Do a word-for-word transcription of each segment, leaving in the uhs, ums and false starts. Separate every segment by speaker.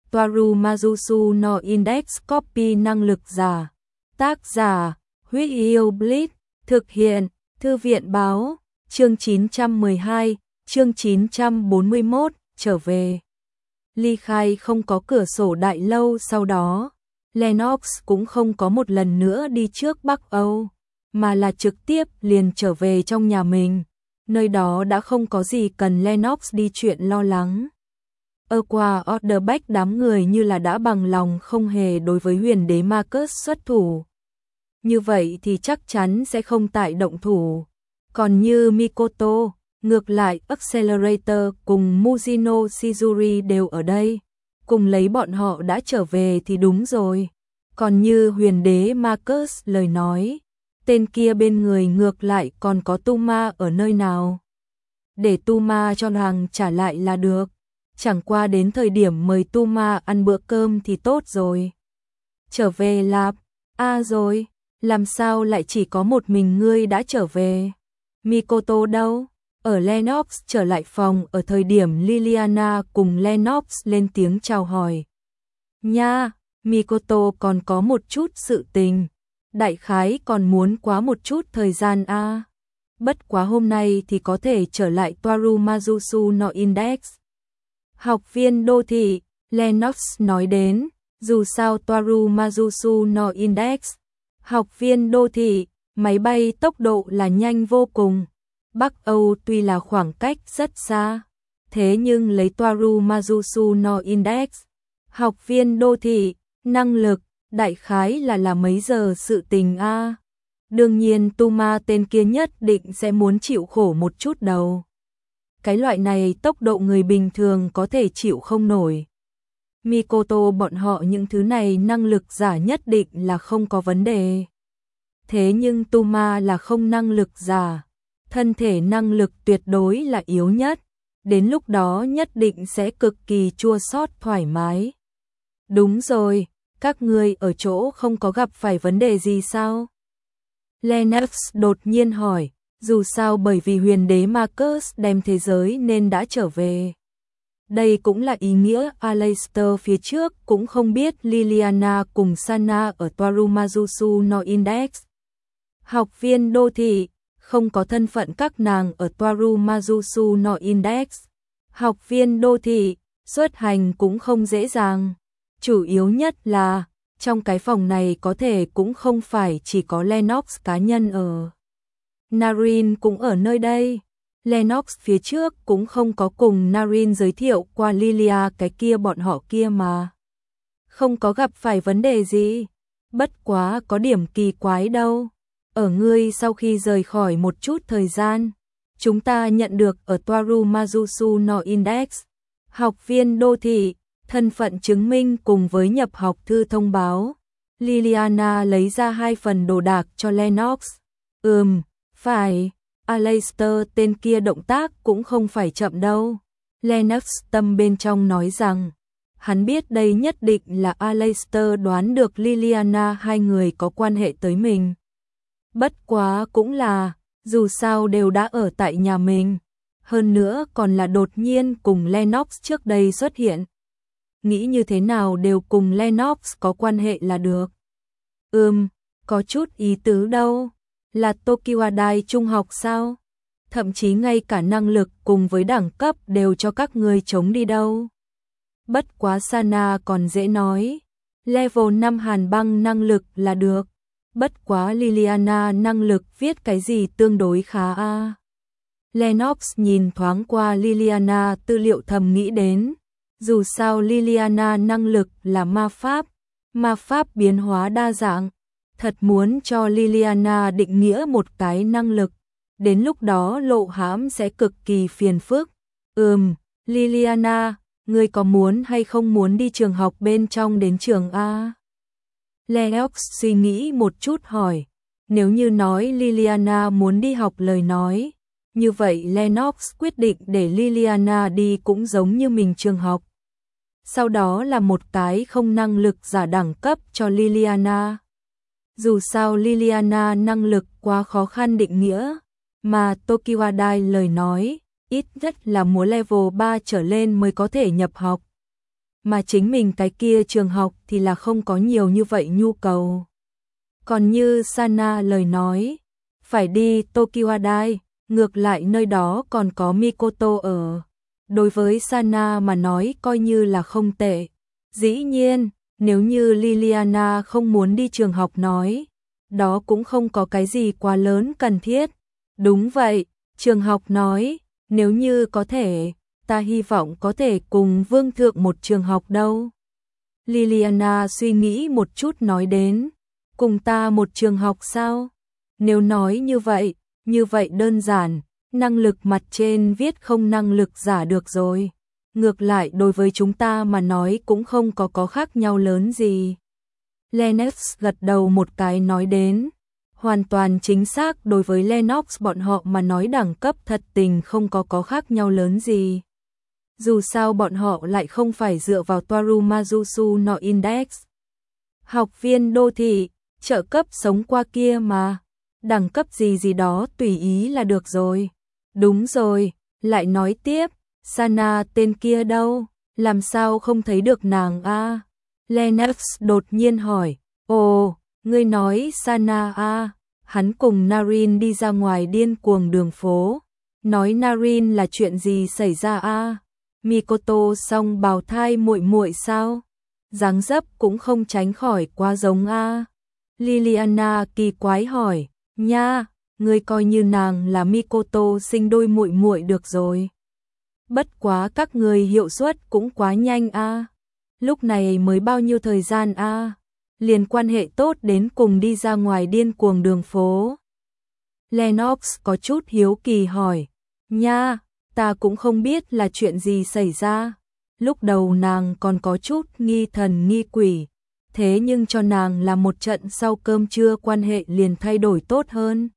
Speaker 1: Toaru Mazusu no Index Copy năng lực giả. Tác giả, Huyết Yêu Blitz, thực hiện, Thư viện báo, chương chín trăm mười hai, chương chín trăm bốn mươi mốt, trở về. Ly khai không có cửa sổ đại lâu sau đó, Lennox cũng không có một lần nữa đi trước Bắc Âu, mà là trực tiếp liền trở về trong nhà mình, nơi đó đã không có gì cần Lennox đi chuyện lo lắng. Ở qua Orderback đám người như là đã bằng lòng không hề đối với huyền đế Marcus xuất thủ. Như vậy thì chắc chắn sẽ không tại động thủ. Còn như Mikoto, ngược lại Accelerator cùng Mujino Shizuri đều ở đây, cùng lấy bọn họ đã trở về thì đúng rồi. Còn như huyền đế Marcus lời nói, tên kia bên người ngược lại còn có Tuma ở nơi nào. Để Tuma cho nàng trả lại là được, chẳng qua đến thời điểm mời Tuma ăn bữa cơm thì tốt rồi. Trở về lạp, à rồi, làm sao lại chỉ có một mình ngươi đã trở về? Mikoto đâu? Ở Lennox trở lại phòng ở thời điểm Liliana cùng Lennox lên tiếng chào hỏi. Nha, Mikoto còn có một chút sự tình, đại khái còn muốn quá một chút thời gian a. À. Bất quá hôm nay thì có thể trở lại Toaru Mazusu no Index. Học viên đô thị, Lennox nói đến, dù sao Toaru Mazusu no Index. Học viên đô thị, máy bay tốc độ là nhanh vô cùng. Bắc Âu tuy là khoảng cách rất xa, thế nhưng lấy Toaru Mazusu no Index, học viên đô thị, năng lực, đại khái là là mấy giờ sự tình a. À. Đương nhiên Tuma tên kia nhất định sẽ muốn chịu khổ một chút đầu. Cái loại này tốc độ người bình thường có thể chịu không nổi. Mikoto bọn họ những thứ này năng lực giả nhất định là không có vấn đề. Thế nhưng Tuma là không năng lực giả, thân thể năng lực tuyệt đối là yếu nhất, đến lúc đó nhất định sẽ cực kỳ chua xót thoải mái. Đúng rồi, các ngươi ở chỗ không có gặp phải vấn đề gì sao? Lennox đột nhiên hỏi, dù sao bởi vì huyền đế Marcus đem thế giới nên đã trở về. Đây cũng là ý nghĩa Aleister phía trước cũng không biết Liliana cùng Sana ở Toaru Mazusu no Index. Học viên đô thị, không có thân phận các nàng ở Toaru Mazusu no Index. Học viên đô thị, xuất hành cũng không dễ dàng. Chủ yếu nhất là, trong cái phòng này có thể cũng không phải chỉ có Lennox cá nhân ở. Narin cũng ở nơi đây. Lennox phía trước cũng không có cùng Narin giới thiệu qua Lilia cái kia bọn họ kia mà. Không có gặp phải vấn đề gì. Bất quá có điểm kỳ quái đâu. Ở ngươi sau khi rời khỏi một chút thời gian, chúng ta nhận được ở Toaru Mazusu no Index, học viên đô thị, thân phận chứng minh cùng với nhập học thư thông báo. Liliana lấy ra hai phần đồ đạc cho Lennox. Ừm, phải, Aleister tên kia động tác cũng không phải chậm đâu. Lennox tâm bên trong nói rằng, hắn biết đây nhất định là Aleister đoán được Liliana hai người có quan hệ tới mình. Bất quá cũng là, dù sao đều đã ở tại nhà mình, hơn nữa còn là đột nhiên cùng Lennox trước đây xuất hiện. Nghĩ như thế nào đều cùng Lennox có quan hệ là được. Ừm, có chút ý tứ đâu, là Tokiwadai trung học sao? Thậm chí ngay cả năng lực cùng với đẳng cấp đều cho các ngươi chống đi đâu. Bất quá Sana còn dễ nói, level năm hàn băng năng lực là được. Bất quá Liliana năng lực viết cái gì tương đối khá a. À. Lennox nhìn thoáng qua Liliana tư liệu thầm nghĩ đến, dù sao Liliana năng lực là ma pháp, ma pháp biến hóa đa dạng, thật muốn cho Liliana định nghĩa một cái năng lực, đến lúc đó lộ hãm sẽ cực kỳ phiền phức. Ừm, Liliana, ngươi có muốn hay không muốn đi trường học bên trong đến trường A? Lennox suy nghĩ một chút hỏi, nếu như nói Liliana muốn đi học lời nói, như vậy Lennox quyết định để Liliana đi cũng giống như mình trường học. Sau đó là một cái không năng lực giả đẳng cấp cho Liliana. Dù sao Liliana năng lực quá khó khăn định nghĩa, mà Tokiwadai lời nói, ít nhất là múa level ba trở lên mới có thể nhập học. mà chính mình cái kia trường học thì là không có nhiều như vậy nhu cầu. Còn như Sana lời nói, phải đi Tokiwadai, ngược lại nơi đó còn có Mikoto ở. Đối với Sana mà nói coi như là không tệ. Dĩ nhiên, nếu như Liliana không muốn đi trường học nói, đó cũng không có cái gì quá lớn cần thiết. Đúng vậy, trường học nói, nếu như có thể, ta hy vọng có thể cùng vương thượng một trường học đâu. Liliana suy nghĩ một chút nói đến, cùng ta một trường học sao? Nếu nói như vậy, như vậy đơn giản, năng lực mặt trên viết không năng lực giả được rồi. Ngược lại đối với chúng ta mà nói cũng không có có khác nhau lớn gì. Lennox gật đầu một cái nói đến, hoàn toàn chính xác đối với Lennox bọn họ mà nói đẳng cấp thật tình không có có khác nhau lớn gì. Dù sao bọn họ lại không phải dựa vào Toarumazusu no Index. Học viên đô thị, trợ cấp sống qua kia mà, đẳng cấp gì gì đó tùy ý là được rồi. Đúng rồi, lại nói tiếp, Sana tên kia đâu, làm sao không thấy được nàng a? Lennox đột nhiên hỏi, ồ, ngươi nói Sana a? Hắn cùng Narin đi ra ngoài điên cuồng đường phố, nói Narin là chuyện gì xảy ra a? Mikoto song bào thai muội muội sao? Dáng dấp cũng không tránh khỏi quá giống a. Liliana kỳ quái hỏi, nha, ngươi coi như nàng là Mikoto sinh đôi muội muội được rồi. Bất quá các người hiệu suất cũng quá nhanh a. Lúc này mới bao nhiêu thời gian a, liền quan hệ tốt đến cùng đi ra ngoài điên cuồng đường phố. Lennox có chút hiếu kỳ hỏi, nha, ta cũng không biết là chuyện gì xảy ra. Lúc đầu nàng còn có chút nghi thần nghi quỷ, thế nhưng cho nàng làm một trận sau cơm trưa quan hệ liền thay đổi tốt hơn.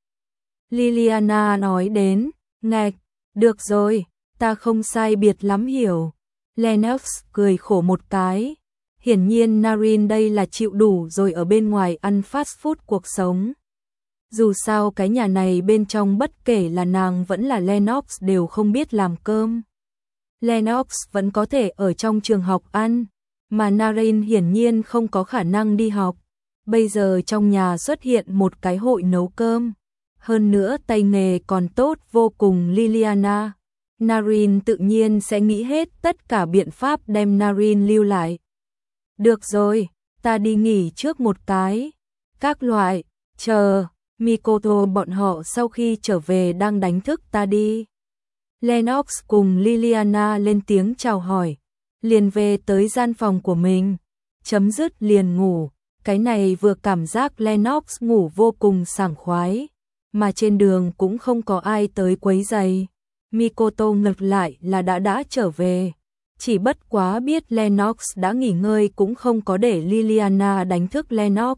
Speaker 1: Liliana nói đến, ngạch, được rồi, ta không sai biệt lắm hiểu. Lennox cười khổ một cái, hiển nhiên Narin đây là chịu đủ rồi ở bên ngoài ăn fast food cuộc sống. Dù sao cái nhà này bên trong bất kể là nàng vẫn là Lennox đều không biết làm cơm. Lennox vẫn có thể ở trong trường học ăn, mà Narin hiển nhiên không có khả năng đi học. Bây giờ trong nhà xuất hiện một cái hội nấu cơm, hơn nữa tay nghề còn tốt vô cùng Liliana. Narin tự nhiên sẽ nghĩ hết tất cả biện pháp đem Narin lưu lại. Được rồi, ta đi nghỉ trước một cái. Các loại, chờ, Mikoto bọn họ sau khi trở về đang đánh thức ta đi. Lennox cùng Liliana lên tiếng chào hỏi, liền về tới gian phòng của mình, chấm dứt liền ngủ. Cái này vừa cảm giác Lennox ngủ vô cùng sảng khoái, mà trên đường cũng không có ai tới quấy rầy. Mikoto ngược lại là đã đã trở về, chỉ bất quá biết Lennox đã nghỉ ngơi cũng không có để Liliana đánh thức Lennox.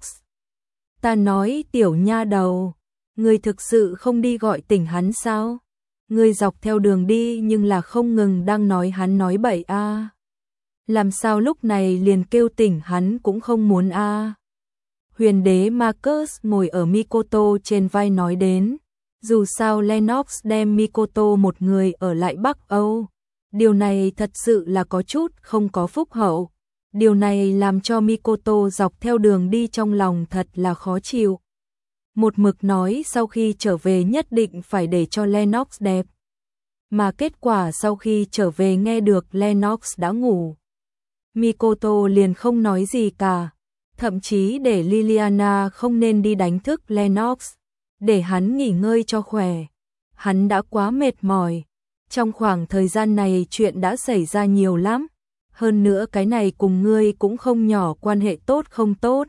Speaker 1: Ta nói tiểu nha đầu, ngươi thực sự không đi gọi tỉnh hắn sao? Ngươi dọc theo đường đi nhưng là không ngừng đang nói hắn nói bậy a. À. Làm sao lúc này liền kêu tỉnh hắn cũng không muốn a. À. Huyền đế Marcus ngồi ở Mikoto trên vai nói đến, dù sao Lennox đem Mikoto một người ở lại Bắc Âu, điều này thật sự là có chút không có phúc hậu. Điều này làm cho Mikoto dọc theo đường đi trong lòng thật là khó chịu. Một mực nói sau khi trở về nhất định phải để cho Lennox đẹp. Mà kết quả sau khi trở về nghe được Lennox đã ngủ, Mikoto liền không nói gì cả, thậm chí để Liliana không nên đi đánh thức Lennox, để hắn nghỉ ngơi cho khỏe. Hắn đã quá mệt mỏi. Trong khoảng thời gian này chuyện đã xảy ra nhiều lắm. Hơn nữa cái này cùng ngươi cũng không nhỏ quan hệ tốt không tốt.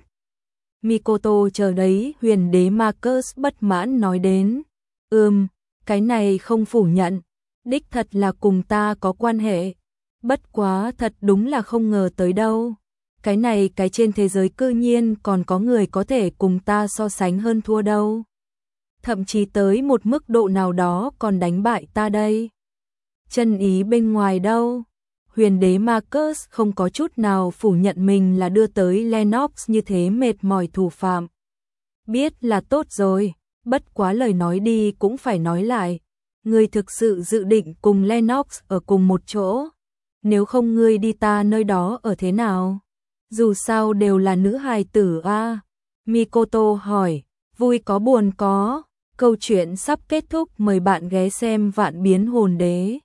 Speaker 1: Mikoto chờ đấy huyền đế Marcus bất mãn nói đến. Ừm, cái này không phủ nhận. Đích thật là cùng ta có quan hệ. Bất quá thật đúng là không ngờ tới đâu. Cái này cái trên thế giới cư nhiên còn có người có thể cùng ta so sánh hơn thua đâu. Thậm chí tới một mức độ nào đó còn đánh bại ta đây. Chân ý bên ngoài đâu. Huyền đế Marcus không có chút nào phủ nhận mình là đưa tới Lennox như thế mệt mỏi thủ phạm. Biết là tốt rồi, bất quá lời nói đi cũng phải nói lại. Người thực sự dự định cùng Lennox ở cùng một chỗ. nếu không ngươi đi ta nơi đó ở thế nào? Dù sao đều là nữ hài tử a. Mikoto hỏi, vui có buồn có. Câu chuyện sắp kết thúc, mời bạn ghé xem Vạn Biến Hồn Đế.